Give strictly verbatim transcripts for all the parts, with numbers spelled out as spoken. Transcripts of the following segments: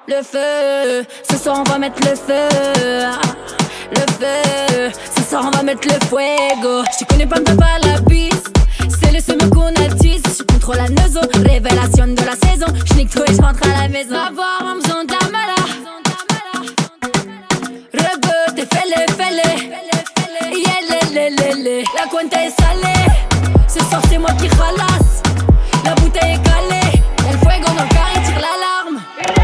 le feu. Ce soir on va mettre le feu. Le feu. Ce soir on va mettre le fuego. Je connais pas, me pas la piste. C'est le seul qu'on attise. Je contrôle la neuzo, révélation de la saison. Je nique tout et je rentre à la maison. Va voir en faisant ta mala. Rebeu, t'es fêlé, fêlé. Yélélélélé. La cuenta est salée. Ce soir c'est moi qui ralasse. La bouteille est calée. El fuego dans le car il tire l'alarme.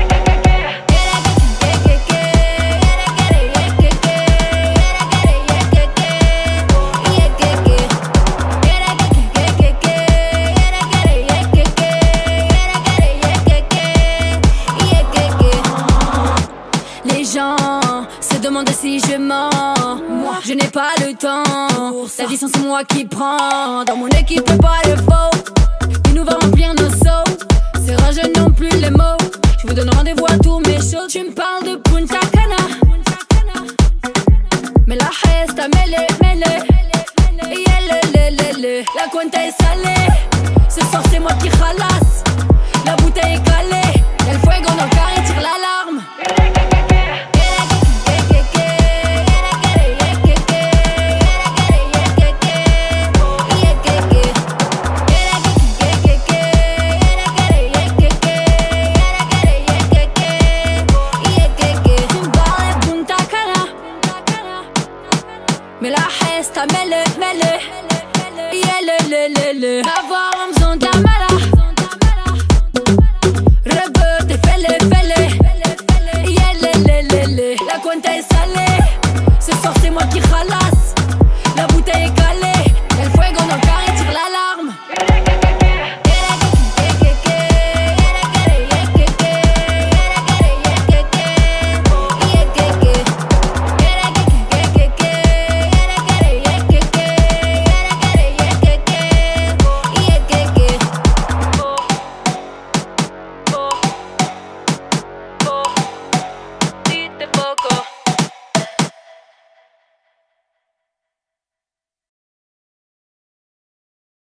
Les gens se demandent si je mens. Moi, je n'ai pas le temps. La distance c'est moi qui prends. Dans mon équipe pas de faux. Il nous va remplir nos seaux. C'est rageux non plus les mots. Je vous donne rendez-vous à tous mes shows. Tu me parles de Punta Cana. Mais la resta mêlée, mêlée. Yélélélélé. La cuenta est salée. Ce soir c'est moi qui ralasse. La bouteille est calée. El fuego dans le car il tire l'alarme. Mais la resta mêlée, mêlée. Yélélélélé.